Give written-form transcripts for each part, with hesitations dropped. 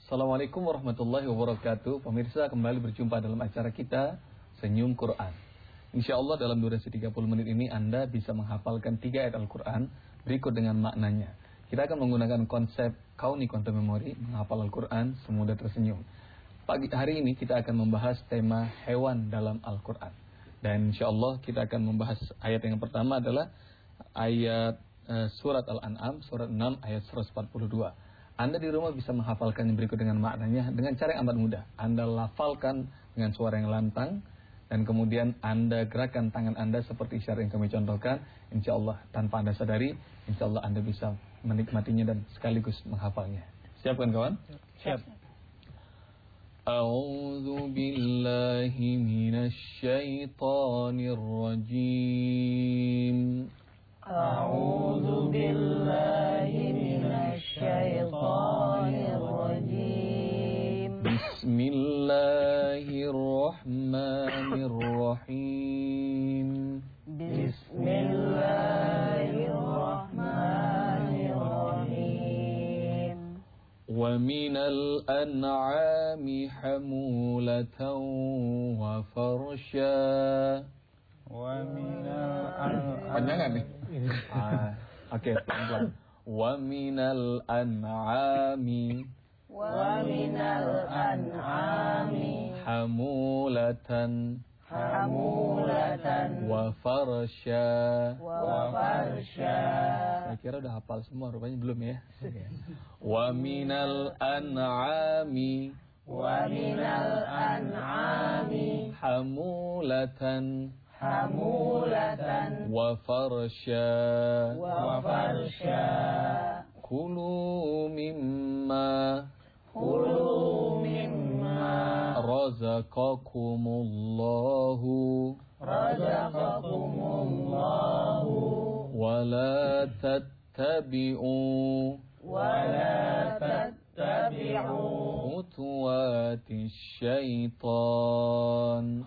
Assalamualaikum warahmatullahi wabarakatuh. Pemirsa, kembali berjumpa dalam acara kita Senyum Quran. Insya Allah dalam durasi 30 menit ini Anda bisa menghafalkan 3 ayat Al-Quran berikut dengan maknanya. Kita akan menggunakan konsep Kauni Quantum Memory, menghafal Al-Quran semudah tersenyum. Pagi hari ini kita akan membahas tema hewan dalam Al-Quran. Dan insya Allah kita akan membahas ayat yang pertama adalah ayat surat Al-An'am, surat 6 ayat 142. Anda di rumah bisa menghafalkan yang berikut dengan maknanya dengan cara yang amat mudah. Anda lafalkan dengan suara yang lantang dan kemudian Anda gerakan tangan Anda seperti isyarat yang kami contohkan. Insya Allah tanpa Anda sadari, insya Allah Anda bisa menikmatinya dan sekaligus menghafalnya. Siap kan kawan? Siap. A'udzu billahi minasy syaithanir rajim. A'udzu billahi minasy syaithanir rajim. Bismillahirrahmanirrahim. Bismillahirrahmanirrahim. Wa minal an'ami hamulatan wa farsha. Wa minal Panjangan nih. Oke, pelan-pelan. Wa minal an'ami hamulatan wa farsha. Saya kira udah hafal semua, rupanya belum ya. Wa minal an'ami hamulatan wa farsha. Kulu mimma razaqakumullahu wa la tattabi'u khutuwatis syaitan.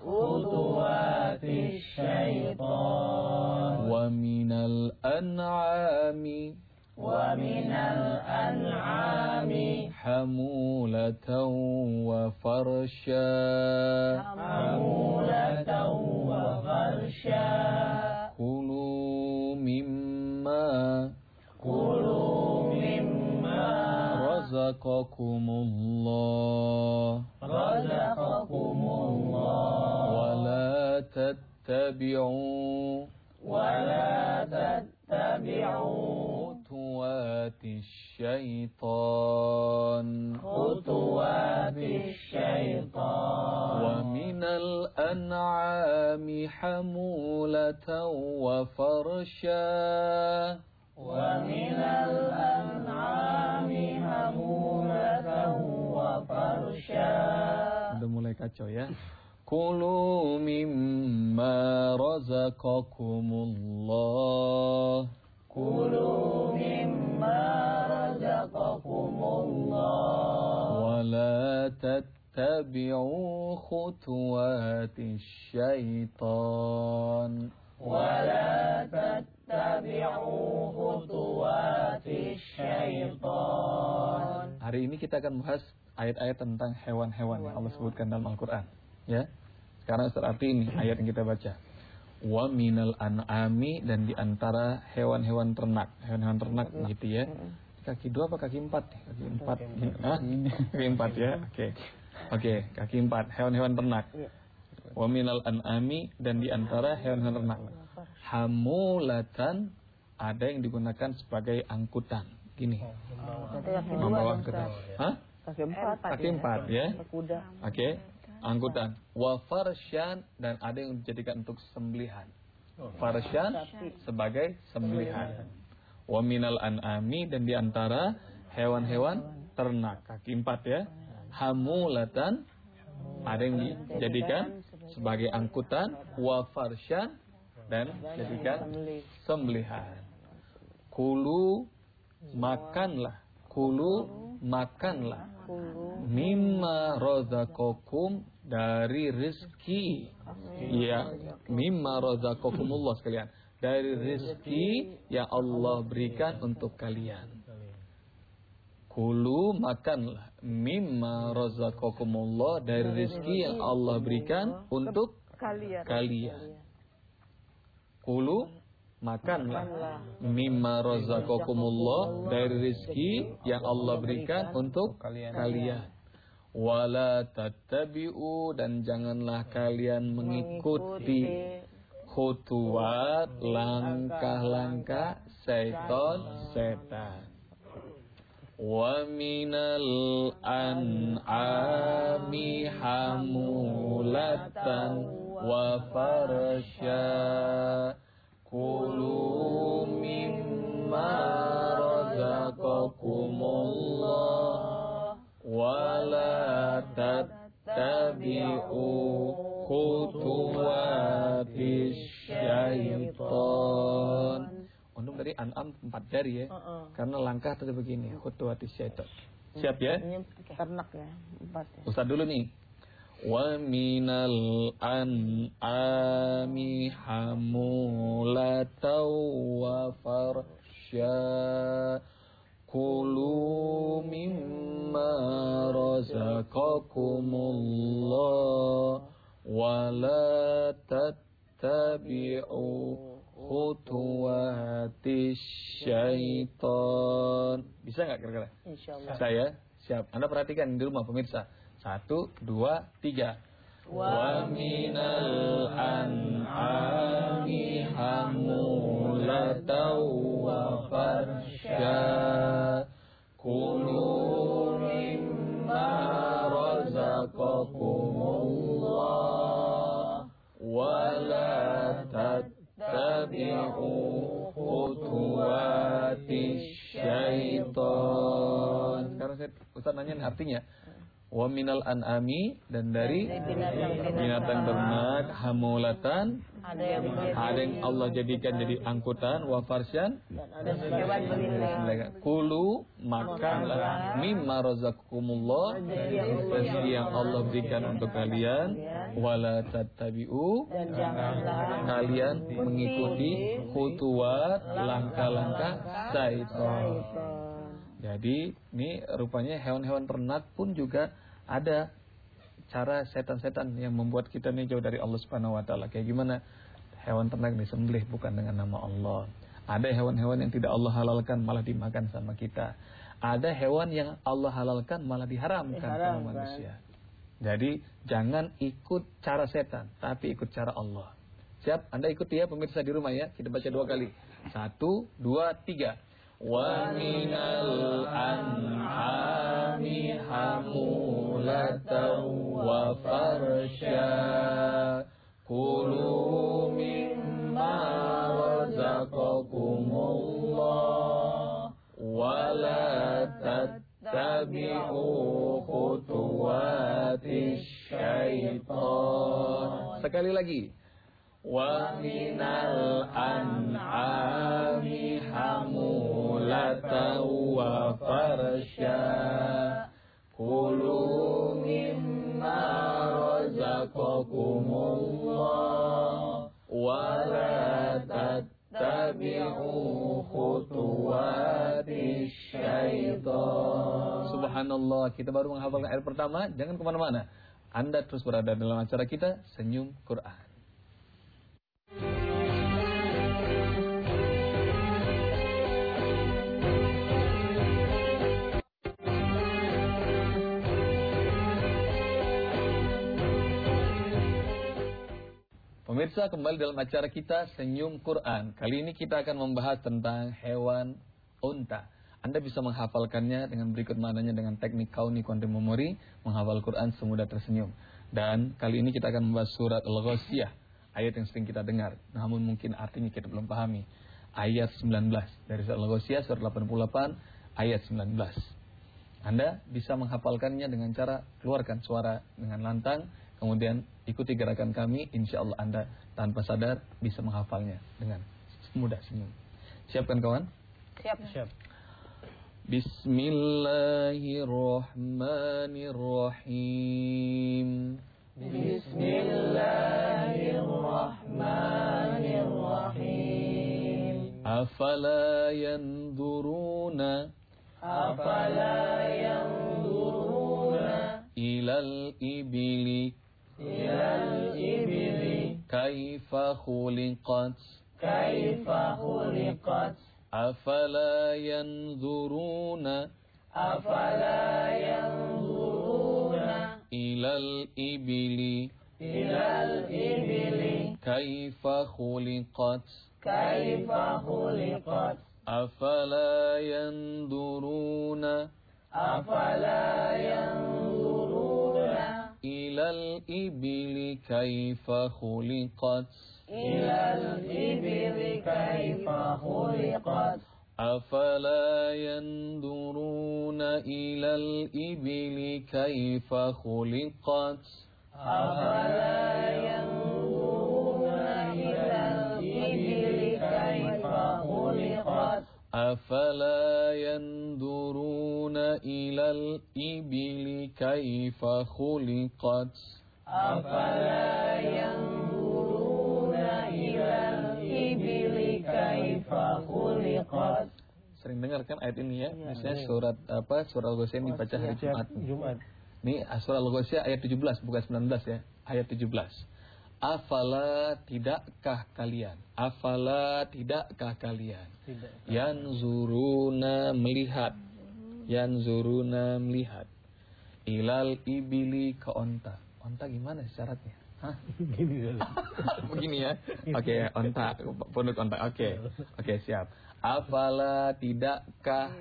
Wa minal an'ami hamulatan wa farsha. Kulu mimma razaqakumullah wa la tattabi'u khutuwatis syaitan. Wa minal an'ami hamulatan wa farsha. Udah mulai kacau ya. Kulu mimma razaqakumullah wa la tattabi'u khutuwatis syaitan. Hari ini kita akan bahas ayat-ayat tentang hewan-hewan yang Allah sebutkan dalam Al-Quran. Ya. Sekarang seperti ini ayat yang kita baca. Wa minal an'ami, dan di antara hewan-hewan ternak. Hewan-hewan ternak gitu ya. Kaki 2 apa kaki 4? Kaki 4. Kaki 4 ya. Oke, kaki 4 hewan-hewan ternak. Wa minal an'ami, dan di antara hewan-hewan ternak. Hamulatan, ada yang digunakan sebagai angkutan. Gini. Membawa angkutan. Kaki 4 ya. Oke. Angkutan. Wa farsyan, dan ada yang dijadikan untuk sembelihan. Farsyan sebagai sembelihan. Wa minal an'ami, dan di antara hewan-hewan ternak. Kaki 4 ya. Hamulatan, ada yang dijadikan sebagai angkutan. Wa farsyan, dan dijadikan sembelihan. Kulu, makanlah. Mimma razaqakum, dari rizki. Ya, mimma razaqakumullah sekalian. Dari rizki yang Allah berikan untuk kalian. Kulu, makanlah, mimma razaqakumullah, dari rezeki yang Allah berikan untuk kalian. Kulu, makanlah, mimma razaqakumullah, dari rezeki yang Allah berikan untuk kalian. Wala tattabi'u, dan janganlah kalian mengikuti khutuwat, langkah-langkah setan. Wa minal an'ami hamulatan wa farsya, kulu mimma razaqakumullah wa la tattabi'u khutuwatis syaitan. Untung dari An'am 4 jari ya. Karena langkah tadi begini, khutuwatis syaitan. Siap ya? Ternak ya, 4 ya. Ustaz dulu nih. Wa minal an'ami hamulatan wa farsya, kulu mimma razaqakumullah wa la tattabi'u khutuwatis syaitan. Bisa nggak kira-kira? Insyaallah. Saya siap. Anda perhatikan di rumah pemirsa. 1, 2, 3. Wa minal an'ami hamulatan wa farsya, kulu mimma razaqakumullah wa la tattabi'u khutuwatis syaitan. Sekarang Ustaz nanya artinya. Wa minal an'ami, dan dari binatang ternak, hamulatan, ada yang Allah jadikan jadi angkutan, wa farsyan, Dan hewan berlilang. kulu, makanlah, mimma razaqakumullah, rezeki yang Allah berikan untuk kalian, wala tattabi'u, Dan janganlah kalian mengikuti khutuwat, langkah-langkah syaitan. Jadi ini rupanya hewan-hewan ternak pun juga ada cara setan-setan yang membuat kita nih jauh dari Allah Subhanahu wa taala. Kayak gimana? Hewan ternak disembelih bukan dengan nama Allah. Ada hewan-hewan yang tidak Allah halalkan malah dimakan sama kita. Ada hewan yang Allah halalkan malah diharamkan sama manusia. Jadi jangan ikut cara setan, tapi ikut cara Allah. Siap? Anda ikuti ya pemirsa di rumah ya. Kita baca 2 kali. 1, 2, 3. Wa minal an'ami hamulatan wa farsya, kulu mimma razaqakumullah wa la tattabi'u khutuwatis syaitan. Sekali lagi. Wa minal an'ami hamulatan wa farsya, kulu mimma razaqakumullah wa la tattabi'u khutuwatis syaitan. Subhanallah, kita baru menghafalkan ayat pertama. Jangan kemana-mana. Anda terus berada dalam acara kita Senyum Quran. Pemirsa, kembali dalam acara kita Senyum Quran. Kali ini kita akan membahas tentang hewan unta. Anda bisa menghafalkannya dengan berikut maknanya dengan teknik kauni quantum memory, menghafal Quran semudah tersenyum. Dan kali ini kita akan membahas surat Al-Ghasyiyah, ayat yang sering kita dengar, namun mungkin artinya kita belum pahami. Ayat 19 dari surat Al-Ghasyiyah, surat 88, ayat 19. Anda bisa menghafalkannya dengan cara keluarkan suara dengan lantang, kemudian ikuti gerakan kami, insya Allah Anda tanpa sadar bisa menghafalnya dengan mudah senyum. Siapkan kawan? Siap. Bismillahirrahmanirrahim. Bismillahirrahmanirrahim. Afala yanzuruna أفلا ينظرون إلى الإبل كيف خلقت أفلا ينظرون إلى الإبل كيف خلقت أفلا ينظرون إلى الإبل كيف خلقت أفلا ينظرون إلى الإبل كيف خلقت أفلا ينظرون إلى الإبل كيف خلقت Sering dengar kan ayat ini ya? Misalnya surat Al-Ghasyiyah dibaca hari Jumat. Ini surah Al-Ghasyiyah ayat 17 bukan 19 ya. Ayat 17. Afala tidakkah kalian? Yanzuruna melihat. Ilal ibili ke onta. Onta gimana syaratnya? Hah? Begini ya. Oke, onta, punut onta. Oke, siap. Afala tidakkah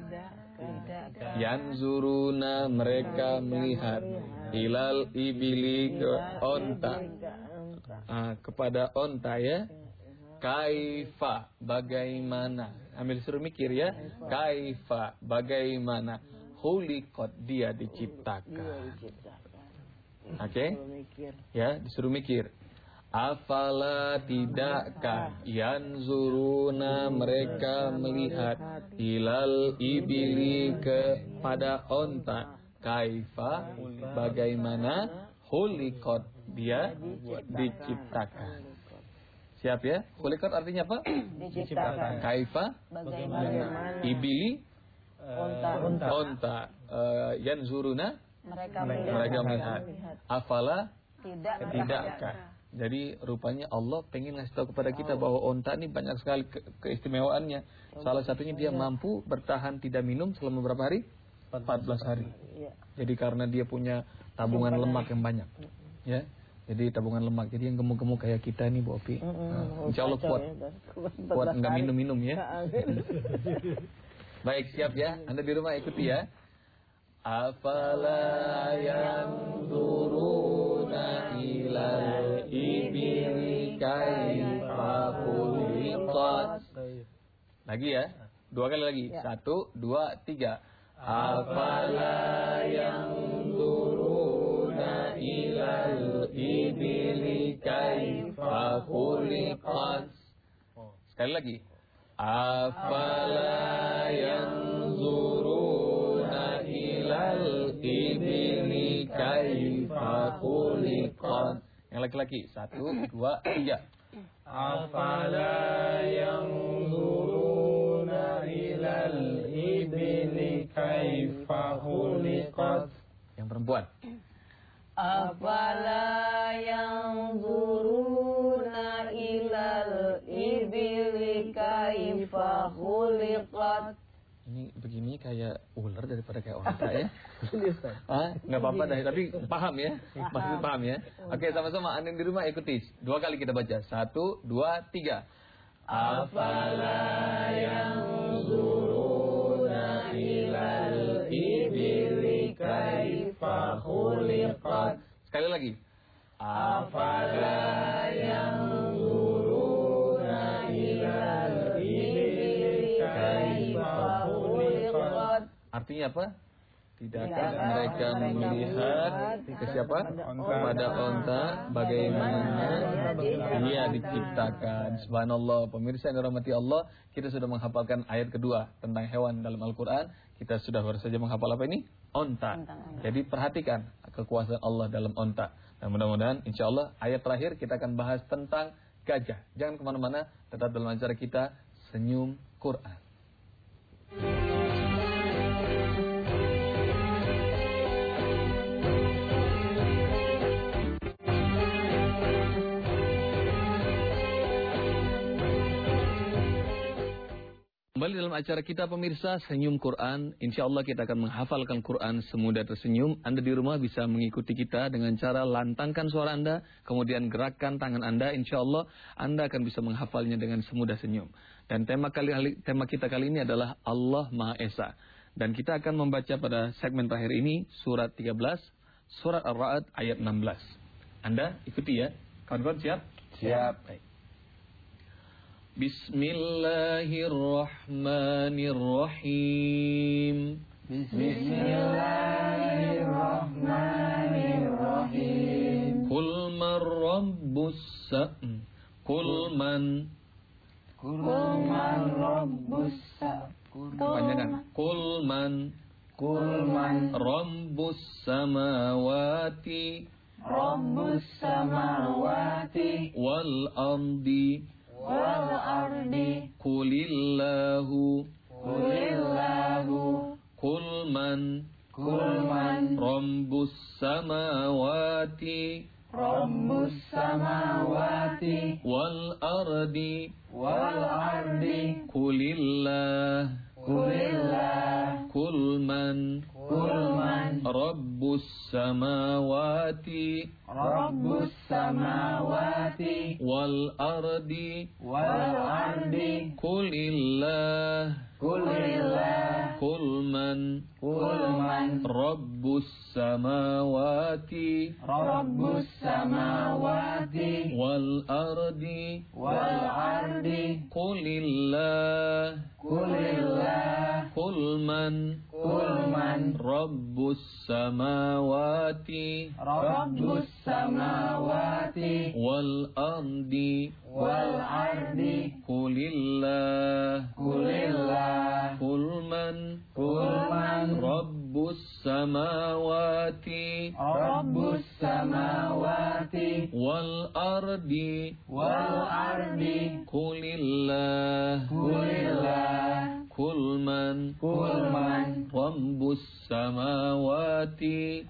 yanzuruna mereka melihat ilal ibili ke onta. Kepada onta ya. Kaifa bagaimana? Ambil suruh mikir ya. Kaifa bagaimana? Khuliqat dia diciptakan. Oke? Ya, disuruh mikir. Afala tidakkah yanzuruna mereka melihat ilal ibili kepada onta. Kaifa bagaimana? Khuliqat dia diciptakan. Siap ya? Khuliqat artinya apa? Diciptakan. Kaifa Bagaimana? ibili onta. Yanzuruna mereka melihat. Afala tidakkah. Jadi rupanya Allah pengen ngasih tahu kepada kita bahwa onta ini banyak sekali keistimewaannya. Salah satunya dia mampu bertahan tidak minum selama berapa hari? 14 hari. Jadi karena dia punya tabungan lemak yang banyak. Ya. Jadi tabungan lemak. Jadi yang gemuk-gemuk kayak kita nih Bu Opi. Insya Allah kuat enggak minum-minum ya. Baik, siap ya. Anda di rumah ikuti ya. Afala yanzuruna ilal ibili kaifa khuliqat. Lagi ya. 2 kali lagi. 1, 2, 3. Afala yanzuruna ilal ibili kaifa khuliqat. Sekali lagi. Afala yanzuruna ilal ibili kaifa khuliqat. Yang laki-laki 1, 2, 3. Afala yanzuruna ilal ibili kaifa khuliqat. Yang perempuan. Afala yanzuruna ilal ibili kaifa khuliqat. Ini begini kayak ular daripada kayak onta ya. Nggak apa-apa dah, tapi paham ya. Pasti paham ya. Oke, sama-sama Anda di rumah ikuti. 2 kali kita baca. 1, 2, 3. Afala yanzuruna ilal ibili kaifa khuliqat. Sekali lagi. Afala yanzuruna ilal ibili kaifa khuliqat. Artinya apa? Tidakkah mereka melihat ke siapa? Kepada onta bagaimana dia diciptakan. Subhanallah, pemirsa yang dirahmati Allah, kita sudah menghafalkan ayat kedua tentang hewan dalam Al-Quran. Kita sudah baru saja menghafal apa ini? Onta. Jadi perhatikan kekuasaan Allah dalam onta. Dan mudah-mudahan insya Allah ayat terakhir kita akan bahas tentang gajah. Jangan kemana-mana, tetap dalam acara kita Senyum Quran. Kembali dalam acara kita pemirsa Senyum Quran. Insya Allah kita akan menghafalkan Quran semudah tersenyum. Anda di rumah bisa mengikuti kita dengan cara lantangkan suara Anda, kemudian gerakkan tangan Anda. Insya Allah Anda akan bisa menghafalnya dengan semudah senyum. Dan tema kita kali ini adalah Allah Maha Esa. Dan kita akan membaca pada segmen terakhir ini surat 13, surat Ar-Ra'd ayat 16. Anda ikuti ya. Kawan-kawan siap? Siap. Baik. Bismillahirrahmanirrahim. Bismillahirrahmanirrahim. Qul man rabbus Qul man rabbus panjangan. Qul man rabbus samawati wal ardi Qulillahu Qul man rabbus samawati wal ardi Qulillah Qul man rabbus samawati wal ardi Qulillah Qul man rabbus samawati wal ardi Qulillah Qul man rabbus samawati wal ardi Qulillah Qul man rabbus samawati wal ardi Qulillah Qul man rabbus samawati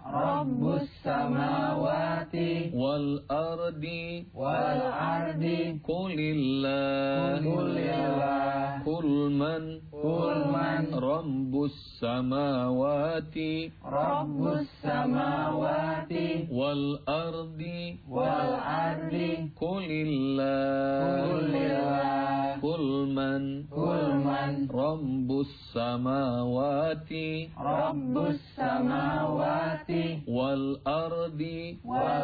wal ardi Qulillah Qul man rabbus samawati wal ardi Qulillah Qul man rabbus samawati wal ardi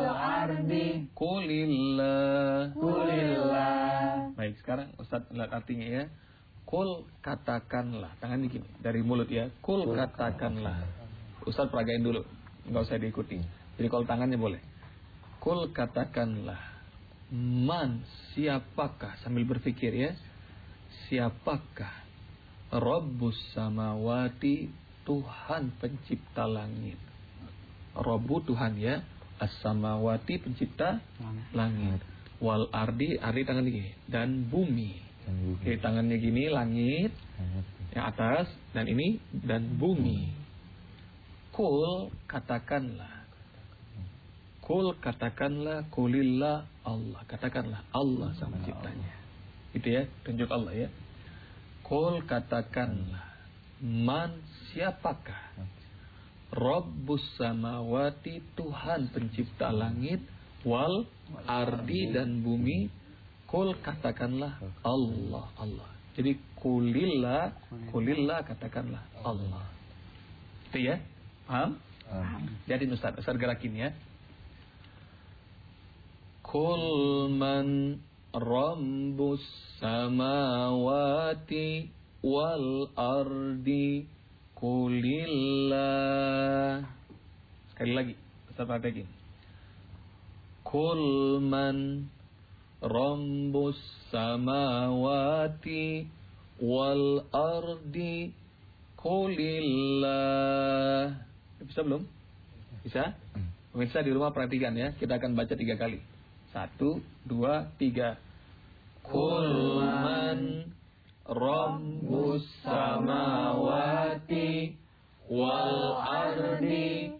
Qulillah. Baik, sekarang Ustaz lihat artinya ya. Kul katakanlah, tangan begini dari mulut ya. Kul katakanlah. Ustaz peragain dulu, enggak usah diikuti. Jadi kalau tangannya boleh. Kul katakanlah. Man, siapakah, sambil berpikir ya. Siapakah Rabbus samawati, Tuhan pencipta langit. Rabbu Tuhan ya. As-samawati pencipta langit. Wal ardi tangan gini, dan bumi. Jadi tangannya gini, langit yang atas, dan ini, dan bumi. Kul katakanlah. Kul katakanlah, kulillah Allah. Katakanlah Allah sama ciptanya. Itu ya, tunjuk Allah ya. Kul katakanlah. Man, siapakah Rabbus samawati, Tuhan pencipta langit, wal ardi dan bumi. Kul katakanlah Allah. Jadi kulillah katakanlah Allah. Itu ya, paham? Jadi Ustaz gerakin ya. Kul man rabbus samawati wal ardi Qulillah. Sekali lagi, Ustaz praktekin. Kul man rabbus samawati wal ardi Qulillah. Bisa belum? Bisa? Pemirsa di rumah perhatikan ya. Kita akan baca 3 kali. 1, 2, 3. Kul man rabbus samawati wal ardi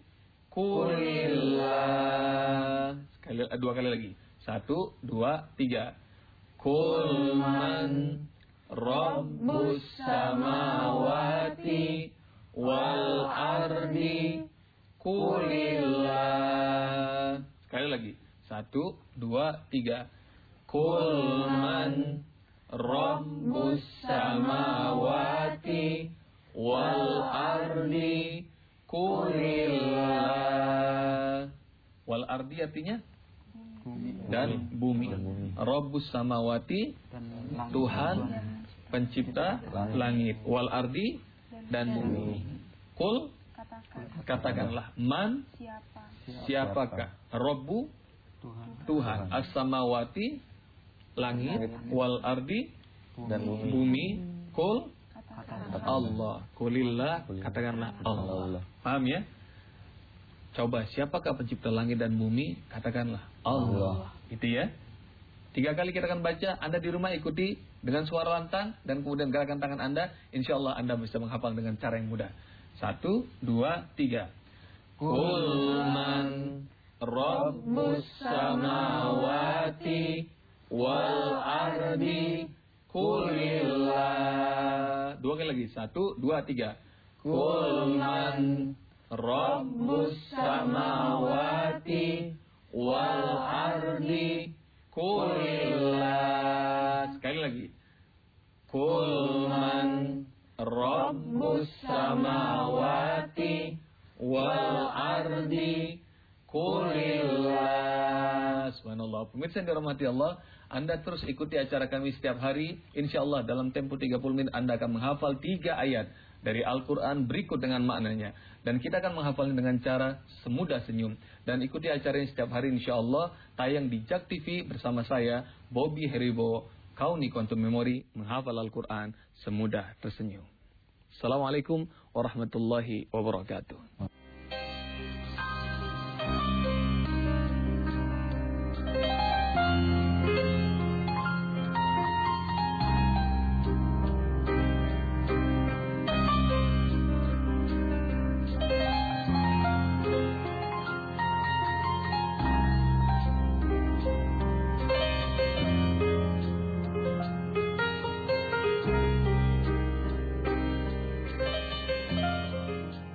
Qulillah. 2 kali lagi. 1, 2, 3. Kul man Rabbus samawati wal ardi Qulillah. Sekali lagi. 1, 2, 3. Qul man Rabbus samawati wal ardi Qulillah. Wal ardi artinya dan bumi. Rabbus samawati, Tuhan pencipta langit. Wal ardi dan bumi. Qul, katakanlah. Man, siapakah? Rabbu, Tuhan. As-samawati, langit. Wal ardi, dan bumi. Qul, Allah. Qulillah, katakanlah Allah. Paham ya? Coba, siapakah pencipta langit dan bumi? Katakanlah Allah. Itu ya. 3 kali kita akan baca. Anda di rumah ikuti dengan suara lantang dan kemudian gerakan tangan Anda. Insya Allah Anda bisa menghafal dengan cara yang mudah. 1, 2, 3. Qul man Rabbus samawati wal ardi Qulillah. 2 kali lagi. 1, 2, 3. Qul man Rabbus samawati wal ardi Qulillah. Sekali lagi. Qul man Rabbus samawati wal ardi Qulillah. Subhanallah. Pemirsa yang dirahmati Allah, Anda terus ikuti acara kami setiap hari. InsyaAllah dalam tempo 30 menit Anda akan menghafal 3 ayat dari Al-Quran berikut dengan maknanya. Dan kita akan menghafalnya dengan cara semudah senyum. Dan ikuti acara ini setiap hari insyaAllah. Tayang di JAK TV bersama saya, Bobby Heribo, Kauni Quantum Memory, menghafal Al-Quran semudah tersenyum. Assalamualaikum warahmatullahi wabarakatuh.